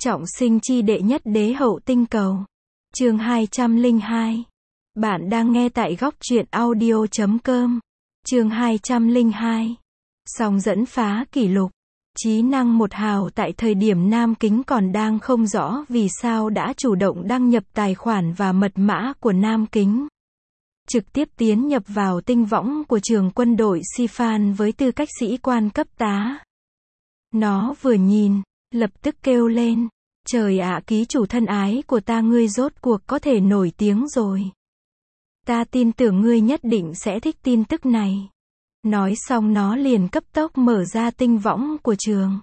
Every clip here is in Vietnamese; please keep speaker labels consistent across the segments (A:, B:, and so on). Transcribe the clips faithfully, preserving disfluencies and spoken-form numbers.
A: Trọng sinh chi đệ nhất đế hậu tinh cầu. Chương hai trăm lẻ hai. Bạn đang nghe tại góc truyện audio chấm com. Chương hai trăm lẻ hai. Song dẫn phá kỷ lục. Trí năng một hào tại thời điểm Nam Kính còn đang không rõ vì sao đã chủ động đăng nhập tài khoản và mật mã của Nam Kính. Trực tiếp tiến nhập vào tinh võng của trường quân đội Sifan với tư cách sĩ quan cấp tá. Nó vừa nhìn, lập tức kêu lên, trời ạ, ký chủ thân ái của ta, ngươi rốt cuộc có thể nổi tiếng rồi. Ta tin tưởng ngươi nhất định sẽ thích tin tức này. Nói xong nó liền cấp tốc mở ra tinh võng của trường.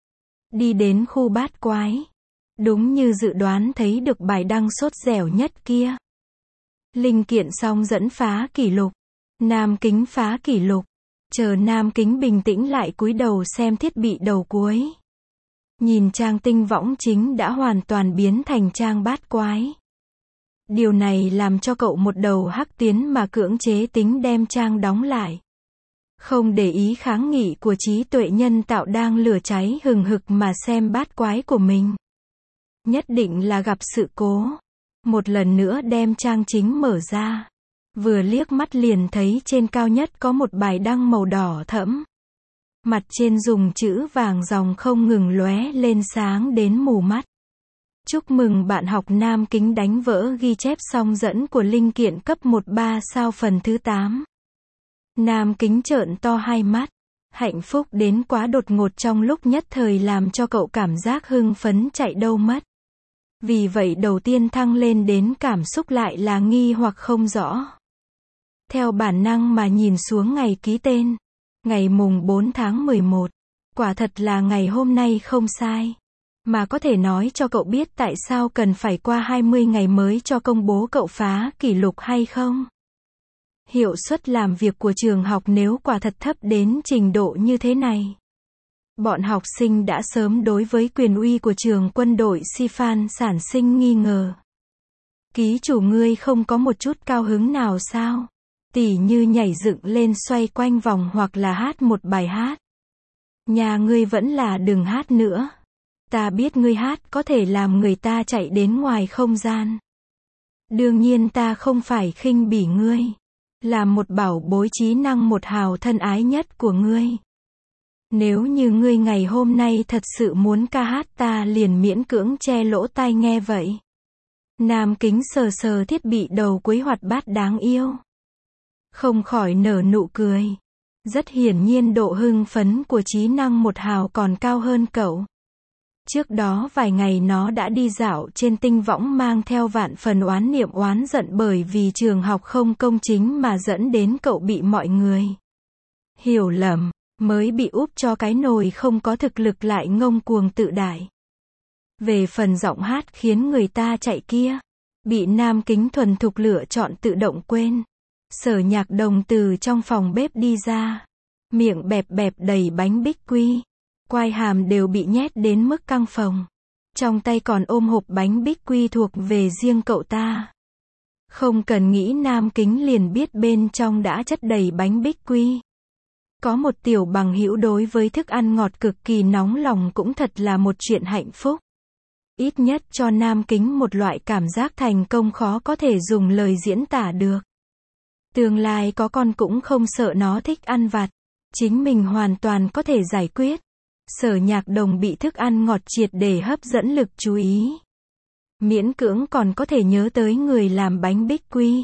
A: Đi đến khu bát quái. Đúng như dự đoán thấy được bài đăng sốt dẻo nhất kia. Linh kiện song dẫn phá kỷ lục. Nam Kính phá kỷ lục. Chờ Nam Kính bình tĩnh lại cúi đầu xem thiết bị đầu cuối. Nhìn trang tinh võng chính đã hoàn toàn biến thành trang bát quái. Điều này làm cho cậu một đầu hắc tiến mà cưỡng chế tính đem trang đóng lại. Không để ý kháng nghị của trí tuệ nhân tạo đang lửa cháy hừng hực mà xem bát quái của mình. Nhất định là gặp sự cố. Một lần nữa đem trang chính mở ra. Vừa liếc mắt liền thấy trên cao nhất có một bài đăng màu đỏ thẫm. Mặt trên dùng chữ vàng dòng không ngừng lóe lên sáng đến mù mắt. Chúc mừng bạn học Nam Kính đánh vỡ ghi chép song dẫn của linh kiện cấp một ba sao phần thứ tám. Nam Kính trợn to hai mắt. Hạnh phúc đến quá đột ngột trong lúc nhất thời làm cho cậu cảm giác hưng phấn chạy đâu mất. Vì vậy đầu tiên thăng lên đến cảm xúc lại là nghi hoặc không rõ. Theo bản năng mà nhìn xuống ngày ký tên. Ngày mùng bốn tháng mười một. Quả thật là ngày hôm nay không sai. Mà có thể nói cho cậu biết tại sao cần phải qua hai mươi ngày mới cho công bố cậu phá kỷ lục hay không? Hiệu suất làm việc của trường học nếu quả thật thấp đến trình độ như thế này. Bọn học sinh đã sớm đối với quyền uy của trường quân đội Sifan sản sinh nghi ngờ. Ký chủ ngươi không có một chút cao hứng nào sao? Tỉ như nhảy dựng lên xoay quanh vòng hoặc là hát một bài hát. Nhà ngươi vẫn là đừng hát nữa. Ta biết ngươi hát có thể làm người ta chạy đến ngoài không gian. Đương nhiên ta không phải khinh bỉ ngươi. Là một bảo bối trí năng một hào thân ái nhất của ngươi. Nếu như ngươi ngày hôm nay thật sự muốn ca hát ta liền miễn cưỡng che lỗ tai nghe vậy. Nam Kính sờ sờ thiết bị đầu cuối hoạt bát đáng yêu. Không khỏi nở nụ cười. Rất hiển nhiên độ hưng phấn của trí năng một hào còn cao hơn cậu. Trước đó vài ngày nó đã đi dạo trên tinh võng mang theo vạn phần oán niệm oán giận bởi vì trường học không công chính mà dẫn đến cậu bị mọi người hiểu lầm, mới bị úp cho cái nồi không có thực lực lại ngông cuồng tự đại. Về phần giọng hát khiến người ta chạy kia, bị Nam Kính thuần thục lựa chọn tự động quên. Sở Nhạc Đồng từ trong phòng bếp đi ra, miệng bẹp bẹp đầy bánh bích quy. Quai hàm đều bị nhét đến mức căng phồng. Trong tay còn ôm hộp bánh bích quy thuộc về riêng cậu ta. Không cần nghĩ Nam Kính liền biết bên trong đã chất đầy bánh bích quy. Có một tiểu bằng hữu đối với thức ăn ngọt cực kỳ nóng lòng cũng thật là một chuyện hạnh phúc. Ít nhất cho Nam Kính một loại cảm giác thành công khó có thể dùng lời diễn tả được. Tương lai có con cũng không sợ nó thích ăn vặt. Chính mình hoàn toàn có thể giải quyết. Sở Nhạc Đồng bị thức ăn ngọt triệt để hấp dẫn lực chú ý. Miễn cưỡng còn có thể nhớ tới người làm bánh bích quy.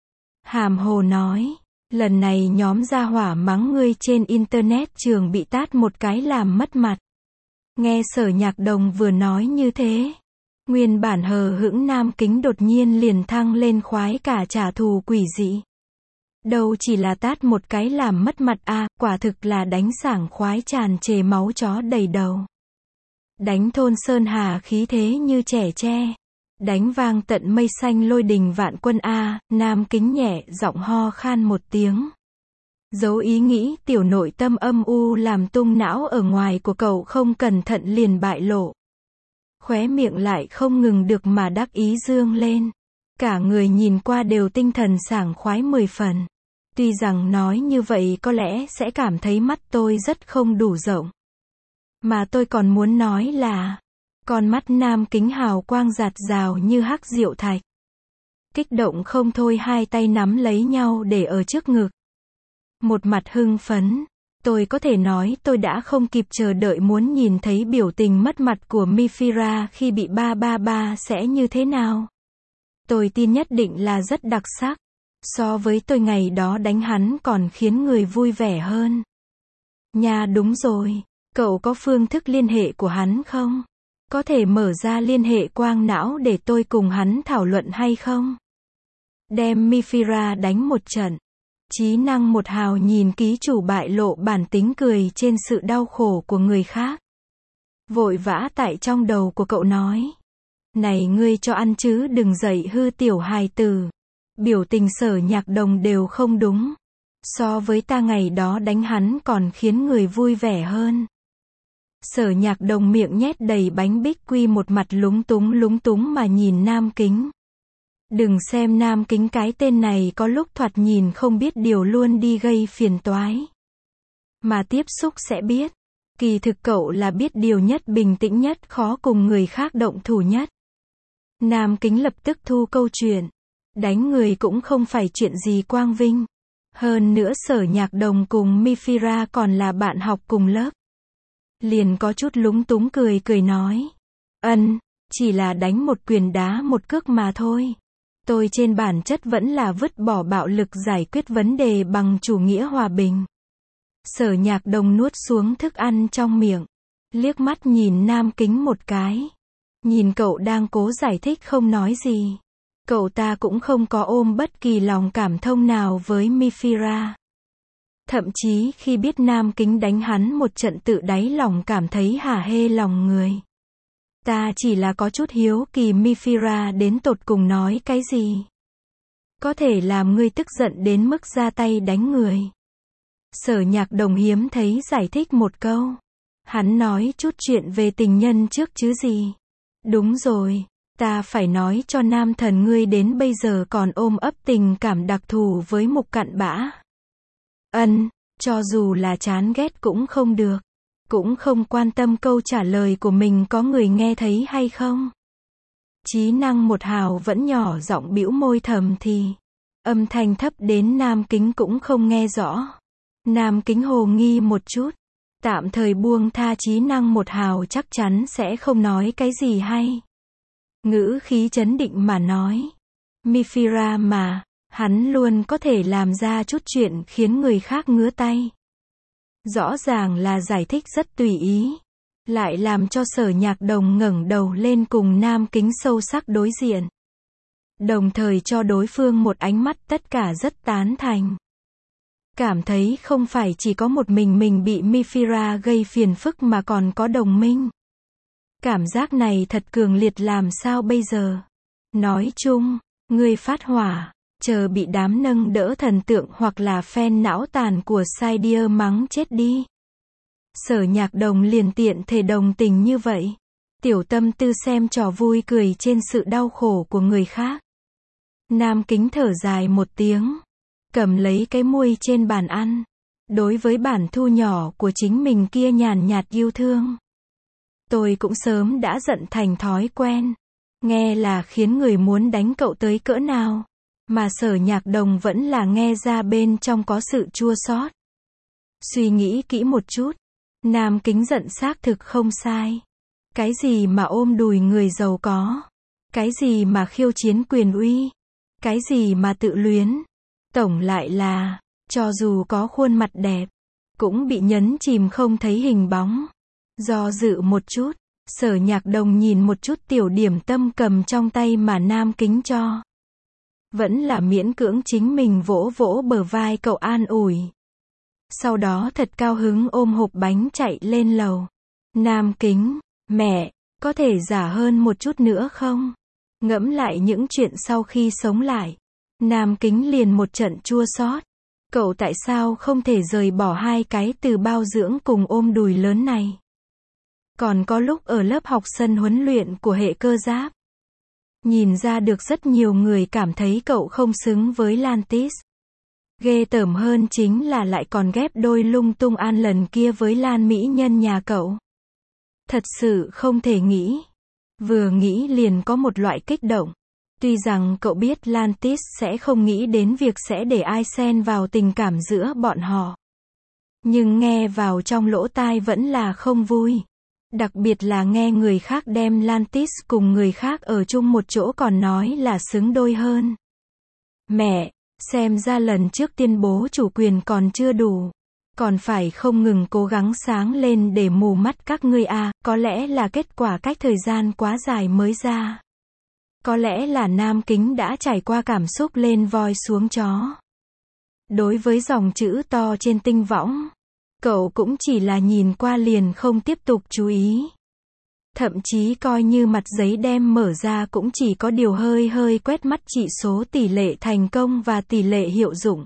A: Hàm hồ nói, lần này nhóm gia hỏa mắng ngươi trên internet trường bị tát một cái làm mất mặt. Nghe Sở Nhạc Đồng vừa nói như thế. Nguyên bản hờ hững Nam Kính đột nhiên liền thăng lên khoái cả trả thù quỷ dị. Đâu chỉ là tát một cái làm mất mặt a, à, quả thực là đánh sảng khoái tràn trề máu chó đầy đầu. Đánh thôn Sơn Hà khí thế như trẻ tre. Đánh vang tận mây xanh lôi đình vạn quân a, à, Nam Kính nhẹ giọng ho khan một tiếng. Giấu ý nghĩ tiểu nội tâm âm u làm tung não ở ngoài của cậu không cẩn thận liền bại lộ. Khóe miệng lại không ngừng được mà đắc ý dương lên. Cả người nhìn qua đều tinh thần sảng khoái mười phần. Tuy rằng nói như vậy có lẽ sẽ cảm thấy mắt tôi rất không đủ rộng. Mà tôi còn muốn nói là, Con mắt Nam Kính hào quang rạt rào như hắc diệu thạch. Kích động không thôi, hai tay nắm lấy nhau để ở trước ngực. Một mặt hưng phấn. Tôi có thể nói tôi đã không kịp chờ đợi muốn nhìn thấy biểu tình mất mặt của Mifira khi bị ba ba ba sẽ như thế nào. Tôi tin nhất định là rất đặc sắc. So với tôi ngày đó đánh hắn còn khiến người vui vẻ hơn. Nha, đúng rồi. Cậu có phương thức liên hệ của hắn không? Có thể mở ra liên hệ quang não để tôi cùng hắn thảo luận hay không? Đem Mifira đánh một trận. Trí năng một hào nhìn ký chủ bại lộ bản tính cười trên sự đau khổ của người khác. Vội vã tại trong đầu của cậu nói. Này ngươi cho ăn chứ đừng dạy hư tiểu hài tử. Biểu tình Sở Nhạc Đồng đều không đúng. So với ta ngày đó đánh hắn còn khiến người vui vẻ hơn. Sở Nhạc Đồng miệng nhét đầy bánh bích quy, một mặt lúng túng lúng túng mà nhìn Nam Kính. Đừng xem Nam Kính cái tên này có lúc thoạt nhìn không biết điều luôn đi gây phiền toái. Mà tiếp xúc sẽ biết. Kỳ thực cậu là biết điều nhất, bình tĩnh nhất, khó cùng người khác động thủ nhất. Nam Kính lập tức thu câu chuyện. Đánh người cũng không phải chuyện gì quang vinh. Hơn nữa Sở Nhạc Đồng cùng Mifira còn là bạn học cùng lớp. Liền có chút lúng túng cười cười nói. Ân, chỉ là đánh một quyền đá một cước mà thôi. Tôi trên bản chất vẫn là vứt bỏ bạo lực giải quyết vấn đề bằng chủ nghĩa hòa bình. Sở Nhạc Đồng nuốt xuống thức ăn trong miệng. Liếc mắt nhìn Nam Kính một cái. Nhìn cậu đang cố giải thích không nói gì. Cậu ta cũng không có ôm bất kỳ lòng cảm thông nào với Mifira. Thậm chí khi biết Nam Kính đánh hắn một trận tự đáy lòng cảm thấy hả hê lòng người. Ta chỉ là có chút hiếu kỳ Mifira đến tột cùng nói cái gì. Có thể làm ngươi tức giận đến mức ra tay đánh người. Sở Nhạc Đồng hiếm thấy giải thích một câu. Hắn nói chút chuyện về tình nhân trước chứ gì. Đúng rồi, ta phải nói cho nam thần ngươi đến bây giờ còn ôm ấp tình cảm đặc thù với Mục Cặn Bã. Ân, cho dù là chán ghét cũng không được. Cũng không quan tâm câu trả lời của mình có người nghe thấy hay không. Trí năng một hào vẫn nhỏ giọng bĩu môi thầm thì. Âm thanh thấp đến Nam Kính cũng không nghe rõ. Nam Kính hồ nghi một chút. Tạm thời buông tha trí năng một hào chắc chắn sẽ không nói cái gì hay. Ngữ khí trấn định mà nói. Mifira mà, hắn luôn có thể làm ra chút chuyện khiến người khác ngứa tay. Rõ ràng là giải thích rất tùy ý. Lại làm cho Sở Nhạc Đồng ngẩng đầu lên cùng Nam Kính sâu sắc đối diện. Đồng thời cho đối phương một ánh mắt tất cả rất tán thành. Cảm thấy không phải chỉ có một mình mình bị Mifira gây phiền phức mà còn có đồng minh. Cảm giác này thật cường liệt, làm sao bây giờ? Nói chung, ngươi phát hỏa, chờ bị đám nâng đỡ thần tượng hoặc là fan não tàn của Sidier mắng chết đi. Sở Nhạc Đồng liền tiện thể đồng tình như vậy. Tiểu tâm tư xem trò vui cười trên sự đau khổ của người khác. Nam Kính thở dài một tiếng. Cầm lấy cái muôi trên bàn ăn. Đối với bản thu nhỏ của chính mình kia nhàn nhạt yêu thương. Tôi cũng sớm đã giận thành thói quen. Nghe là khiến người muốn đánh cậu tới cỡ nào. Mà Sở Nhạc Đồng vẫn là nghe ra bên trong có sự chua xót. Suy nghĩ kỹ một chút. Nam Kính giận xác thực không sai. Cái gì mà ôm đùi người giàu có. Cái gì mà khiêu chiến quyền uy. Cái gì mà tự luyến. Tổng lại là, cho dù có khuôn mặt đẹp, cũng bị nhấn chìm không thấy hình bóng. Do dự một chút, Sở Nhạc Đồng nhìn một chút tiểu điểm tâm cầm trong tay mà Nam Kính cho. Vẫn là miễn cưỡng chính mình vỗ vỗ bờ vai cậu an ủi. Sau đó thật cao hứng ôm hộp bánh chạy lên lầu. Nam Kính, mẹ, có thể giả hơn một chút nữa không? Ngẫm lại những chuyện sau khi sống lại. Nam Kính liền một trận chua xót. Cậu tại sao không thể rời bỏ hai cái từ bao dưỡng cùng ôm đùi lớn này? Còn có lúc ở lớp học sân huấn luyện của hệ cơ giáp. Nhìn ra được rất nhiều người cảm thấy cậu không xứng với Lantis. Ghê tởm hơn chính là lại còn ghép đôi lung tung An lần kia với Lan mỹ nhân nhà cậu. Thật sự không thể nghĩ. Vừa nghĩ liền có một loại kích động. Tuy rằng cậu biết Lantis sẽ không nghĩ đến việc sẽ để ai xen vào tình cảm giữa bọn họ. Nhưng nghe vào trong lỗ tai vẫn là không vui. Đặc biệt là nghe người khác đem Lantis cùng người khác ở chung một chỗ còn nói là xứng đôi hơn. Mẹ, xem ra lần trước tuyên bố chủ quyền còn chưa đủ. Còn phải không ngừng cố gắng sáng lên để mù mắt các ngươi à, có lẽ là kết quả cách thời gian quá dài mới ra. Có lẽ là Nam Kính đã trải qua cảm xúc lên voi xuống chó. Đối với dòng chữ to trên tinh võng, cậu cũng chỉ là nhìn qua liền không tiếp tục chú ý. Thậm chí coi như mặt giấy đem mở ra cũng chỉ có điều hơi hơi quét mắt chỉ số tỷ lệ thành công và tỷ lệ hiệu dụng.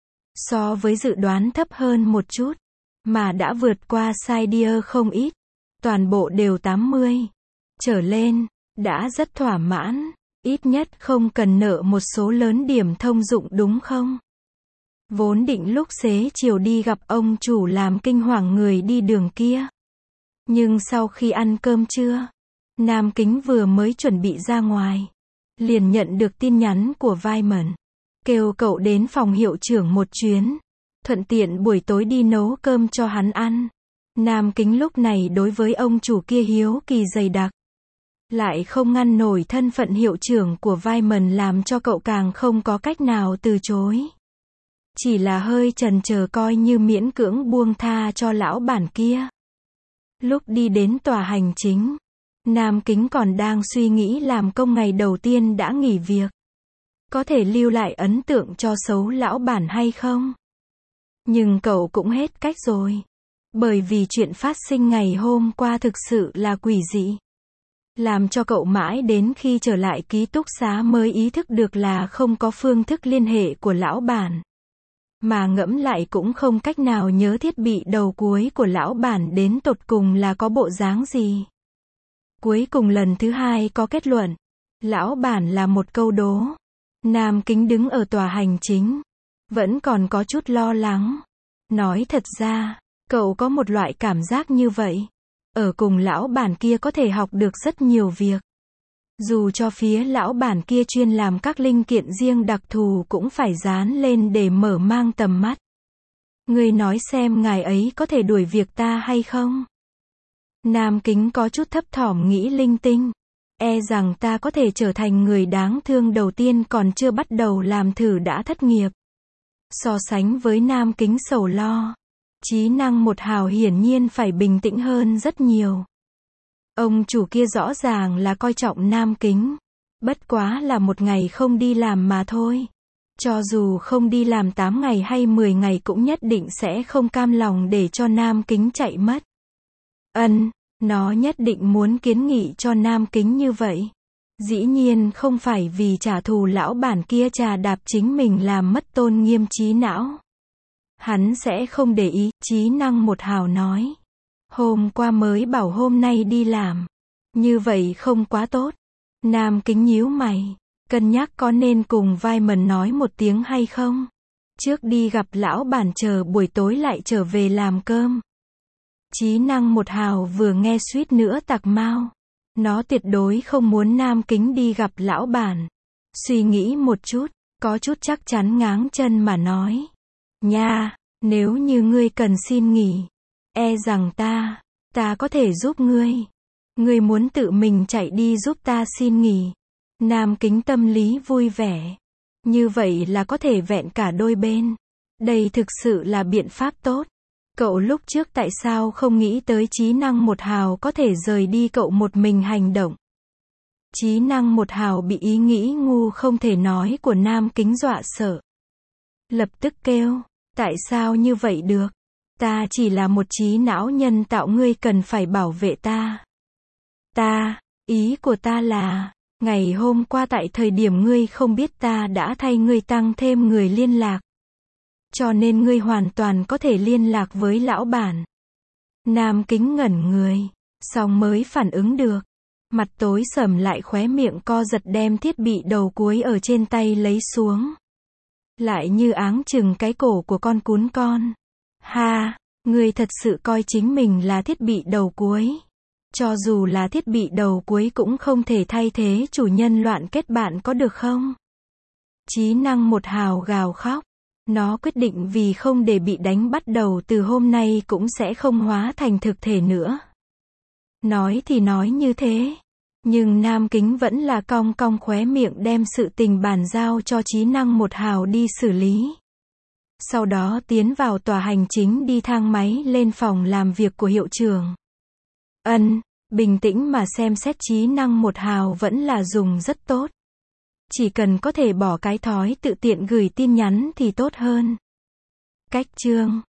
A: So với dự đoán thấp hơn một chút, mà đã vượt qua Sidier không ít. Toàn bộ đều tám mươi trở lên, đã rất thỏa mãn, ít nhất không cần nợ một số lớn điểm thông dụng đúng không? Vốn định lúc xế chiều đi gặp ông chủ làm kinh hoàng người đi đường kia. Nhưng sau khi ăn cơm trưa, Nam Kính vừa mới chuẩn bị ra ngoài, liền nhận được tin nhắn của Wyman, kêu cậu đến phòng hiệu trưởng một chuyến, thuận tiện buổi tối đi nấu cơm cho hắn ăn. Nam Kính lúc này đối với ông chủ kia hiếu kỳ dày đặc, lại không ngăn nổi thân phận hiệu trưởng của Wyman làm cho cậu càng không có cách nào từ chối. Chỉ là hơi chần chờ coi như miễn cưỡng buông tha cho lão bản kia. Lúc đi đến tòa hành chính, Nam Kính còn đang suy nghĩ làm công ngày đầu tiên đã nghỉ việc. Có thể lưu lại ấn tượng cho xấu lão bản hay không? Nhưng cậu cũng hết cách rồi. Bởi vì chuyện phát sinh ngày hôm qua thực sự là quỷ dị. Làm cho cậu mãi đến khi trở lại ký túc xá mới ý thức được là không có phương thức liên hệ của lão bản. Mà ngẫm lại cũng không cách nào nhớ thiết bị đầu cuối của lão bản đến tột cùng là có bộ dáng gì. Cuối cùng lần thứ hai có kết luận. Lão bản là một câu đố. Nam Kính đứng ở tòa hành chính. Vẫn còn có chút lo lắng. Nói thật ra, cậu có một loại cảm giác như vậy. Ở cùng lão bản kia có thể học được rất nhiều việc. Dù cho phía lão bản kia chuyên làm các linh kiện riêng đặc thù cũng phải dán lên để mở mang tầm mắt. Ngươi nói xem ngài ấy có thể đuổi việc ta hay không? Nam Kính có chút thấp thỏm nghĩ linh tinh. E rằng ta có thể trở thành người đáng thương đầu tiên còn chưa bắt đầu làm thử đã thất nghiệp. So sánh với Nam Kính sầu lo, trí năng một hào hiển nhiên phải bình tĩnh hơn rất nhiều. Ông chủ kia rõ ràng là coi trọng Nam Kính. Bất quá là một ngày không đi làm mà thôi. Cho dù không đi làm tám ngày hay mười ngày cũng nhất định sẽ không cam lòng để cho Nam Kính chạy mất. Ân, nó nhất định muốn kiến nghị cho Nam Kính như vậy. Dĩ nhiên không phải vì trả thù lão bản kia trà đạp chính mình làm mất tôn nghiêm trí não. Hắn sẽ không để ý, trí năng một hào nói. Hôm qua mới bảo hôm nay đi làm. Như vậy không quá tốt. Nam Kính nhíu mày. Cân nhắc có nên cùng Wyman nói một tiếng hay không? Trước đi gặp lão bản chờ buổi tối lại trở về làm cơm. Trí năng một hào vừa nghe suýt nữa tạc mau. Nó tuyệt đối không muốn Nam Kính đi gặp lão bản. Suy nghĩ một chút, có chút chắc chắn ngáng chân mà nói. Nha, nếu như ngươi cần xin nghỉ, e rằng ta, ta có thể giúp ngươi. Ngươi muốn tự mình chạy đi giúp ta xin nghỉ. Nam Kính tâm lý vui vẻ. Như vậy là có thể vẹn cả đôi bên. Đây thực sự là biện pháp tốt. Cậu lúc trước tại sao không nghĩ tới trí năng một hào có thể rời đi cậu một mình hành động. Trí năng một hào bị ý nghĩ ngu không thể nói của Nam Kính dọa sợ. Lập tức kêu, tại sao như vậy được? Ta chỉ là một trí não nhân tạo, ngươi cần phải bảo vệ ta. Ta, ý của ta là, ngày hôm qua tại thời điểm ngươi không biết ta đã thay ngươi tăng thêm người liên lạc. Cho nên ngươi hoàn toàn có thể liên lạc với lão bản. Nam Kính ngẩn người, xong mới phản ứng được. Mặt tối sầm lại khóe miệng co giật đem thiết bị đầu cuối ở trên tay lấy xuống. Lại như áng chừng cái cổ của con cún con. Ha, ngươi thật sự coi chính mình là thiết bị đầu cuối. Cho dù là thiết bị đầu cuối cũng không thể thay thế chủ nhân loạn kết bạn có được không? Trí năng một hào gào khóc. Nó quyết định vì không để bị đánh bắt đầu từ hôm nay cũng sẽ không hóa thành thực thể nữa. Nói thì nói như thế. Nhưng Nam Kính vẫn là cong cong khóe miệng đem sự tình bàn giao cho trí năng một hào đi xử lý. Sau đó tiến vào tòa hành chính đi thang máy lên phòng làm việc của hiệu trưởng. Ân, bình tĩnh mà xem xét trí năng một hào vẫn là dùng rất tốt. Chỉ cần có thể bỏ cái thói tự tiện gửi tin nhắn thì tốt hơn. Cách chương